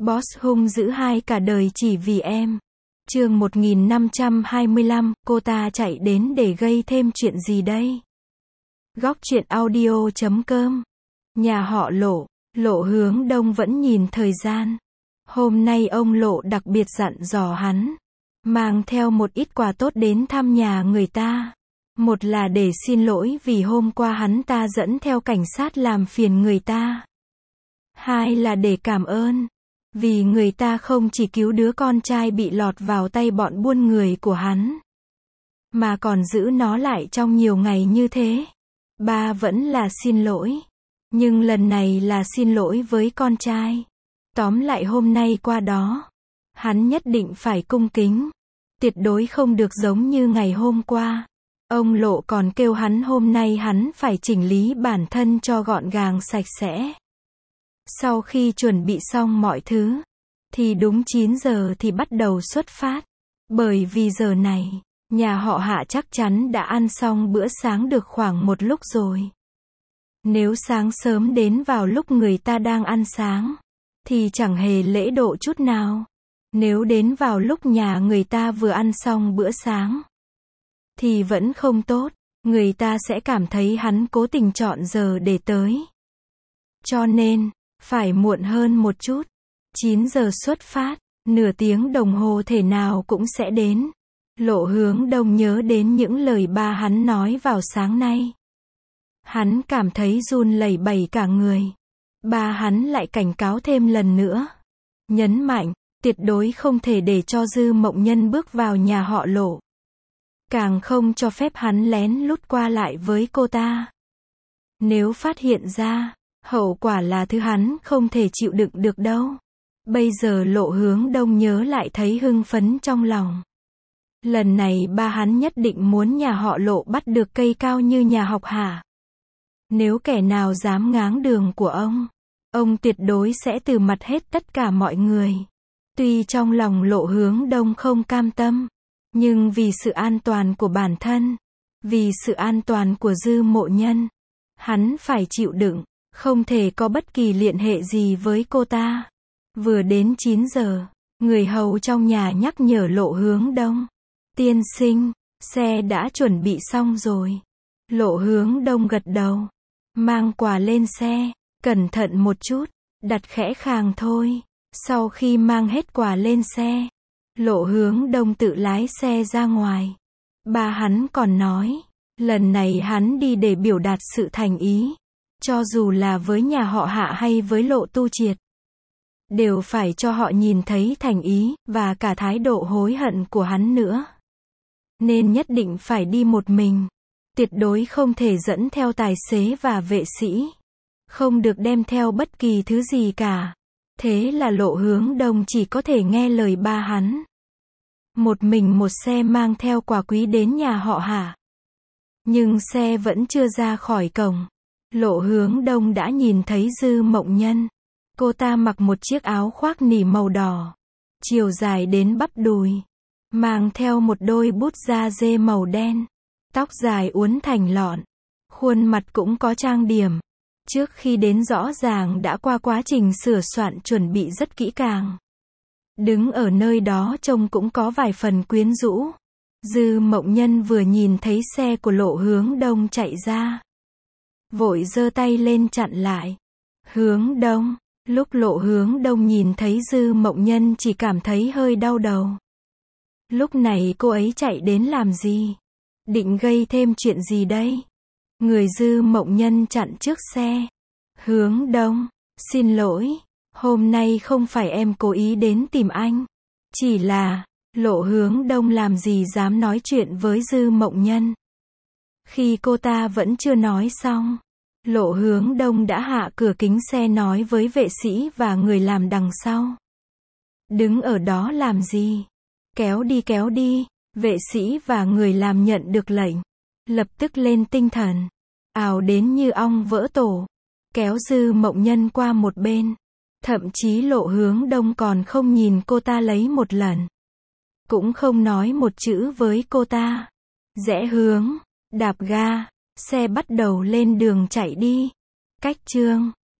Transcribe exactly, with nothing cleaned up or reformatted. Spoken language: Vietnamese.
Boss hung dữ hai cả đời chỉ vì em. Chương một nghìn năm trăm hai mươi lăm, cô ta chạy đến để gây thêm chuyện gì đây? Góc truyện audio chấm com. Nhà họ Lộ, Lộ Hướng Đông vẫn nhìn thời gian. Hôm nay ông Lộ đặc biệt dặn dò hắn, mang theo một ít quà tốt đến thăm nhà người ta. Một là để xin lỗi vì hôm qua hắn ta dẫn theo cảnh sát làm phiền người ta. Hai là để cảm ơn, vì người ta không chỉ cứu đứa con trai bị lọt vào tay bọn buôn người của hắn, mà còn giữ nó lại trong nhiều ngày như thế. Ba vẫn là xin lỗi, nhưng lần này là xin lỗi với con trai. Tóm lại hôm nay qua đó, hắn nhất định phải cung kính, tuyệt đối không được giống như ngày hôm qua. Ông Lộ còn kêu hắn hôm nay hắn phải chỉnh lý bản thân cho gọn gàng sạch sẽ. Sau khi chuẩn bị xong mọi thứ, thì đúng chín giờ thì bắt đầu xuất phát. Bởi vì giờ này, nhà họ Hạ chắc chắn đã ăn xong bữa sáng được khoảng một lúc rồi. Nếu sáng sớm đến vào lúc người ta đang ăn sáng, thì chẳng hề lễ độ chút nào. Nếu đến vào lúc nhà người ta vừa ăn xong bữa sáng, thì vẫn không tốt, người ta sẽ cảm thấy hắn cố tình chọn giờ để tới. Cho nên, phải muộn hơn một chút. chín giờ xuất phát, nửa tiếng đồng hồ thể nào cũng sẽ đến. Lộ Hướng Đông nhớ đến những lời ba hắn nói vào sáng nay. Hắn cảm thấy run lẩy bẩy cả người. Ba hắn lại cảnh cáo thêm lần nữa. Nhấn mạnh, tuyệt đối không thể để cho Dư Mộng Nhân bước vào nhà họ Lộ. Càng không cho phép hắn lén lút qua lại với cô ta. Nếu phát hiện ra, hậu quả là thứ hắn không thể chịu đựng được đâu. Bây giờ Lộ Hướng Đông nhớ lại thấy hưng phấn trong lòng. Lần này ba hắn nhất định muốn nhà họ Lộ bắt được cây cao như nhà học Hạ. Nếu kẻ nào dám ngáng đường của ông, ông tuyệt đối sẽ từ mặt hết tất cả mọi người. Tuy trong lòng Lộ Hướng Đông không cam tâm, nhưng vì sự an toàn của bản thân, vì sự an toàn của Dư Mộ Nhân, hắn phải chịu đựng, không thể có bất kỳ liên hệ gì với cô ta. Vừa đến chín giờ, người hầu trong nhà nhắc nhở Lộ Hướng Đông. Tiên sinh, xe đã chuẩn bị xong rồi. Lộ Hướng Đông gật đầu. Mang quà lên xe, cẩn thận một chút, đặt khẽ khàng thôi. Sau khi mang hết quà lên xe, Lộ Hướng Đông tự lái xe ra ngoài. Ba hắn còn nói, lần này hắn đi để biểu đạt sự thành ý. Cho dù là với nhà họ Hạ hay với Lộ Tu Triệt, đều phải cho họ nhìn thấy thành ý, và cả thái độ hối hận của hắn nữa. Nên nhất định phải đi một mình. Tuyệt đối không thể dẫn theo tài xế và vệ sĩ. Không được đem theo bất kỳ thứ gì cả. Thế là Lộ Hướng Đông chỉ có thể nghe lời ba hắn. Một mình một xe mang theo quà quý đến nhà họ Hạ. Nhưng xe vẫn chưa ra khỏi cổng. Lộ Hướng Đông đã nhìn thấy Dư Mộng Nhân. Cô ta mặc một chiếc áo khoác nỉ màu đỏ, chiều dài đến bắp đùi, mang theo một đôi bút da dê màu đen, tóc dài uốn thành lọn, khuôn mặt cũng có trang điểm. Trước khi đến rõ ràng đã qua quá trình sửa soạn chuẩn bị rất kỹ càng. Đứng ở nơi đó trông cũng có vài phần quyến rũ. Dư Mộng Nhân vừa nhìn thấy xe của Lộ Hướng Đông chạy ra, vội giơ tay lên chặn lại. Hướng Đông. Lúc Lộ Hướng Đông nhìn thấy Dư Mộng Nhân chỉ cảm thấy hơi đau đầu. Lúc này cô ấy chạy đến làm gì? Định gây thêm chuyện gì đây? Người Dư Mộng Nhân chặn trước xe. Hướng Đông, xin lỗi, hôm nay không phải em cố ý đến tìm anh. Chỉ là, Lộ Hướng Đông làm gì dám nói chuyện với Dư Mộng Nhân. Khi cô ta vẫn chưa nói xong, Lộ Hướng Đông đã hạ cửa kính xe nói với vệ sĩ và người làm đằng sau. Đứng ở đó làm gì? Kéo đi kéo đi. Vệ sĩ và người làm nhận được lệnh, lập tức lên tinh thần, ào đến như ong vỡ tổ, kéo Dư Mộng Nhân qua một bên. Thậm chí Lộ Hướng Đông còn không nhìn cô ta lấy một lần, cũng không nói một chữ với cô ta. Rẽ hướng, đạp ga, xe bắt đầu lên đường chạy đi. Cách chương